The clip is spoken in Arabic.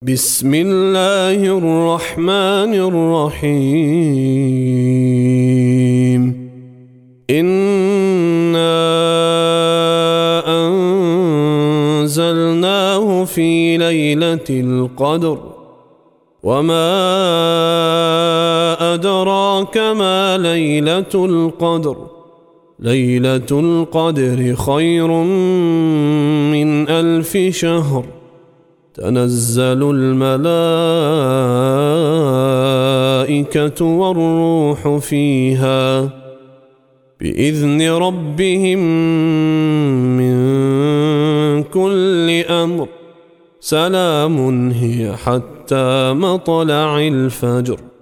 بسم الله الرحمن الرحيم إنا أنزلناه في ليلة القدر وما أدراك ما ليلة القدر ليلة القدر خير من 1000 شهر تنزل الملائكة والروح فيها بإذن ربهم من كل أمر سلام هي حتى مطلع الفجر.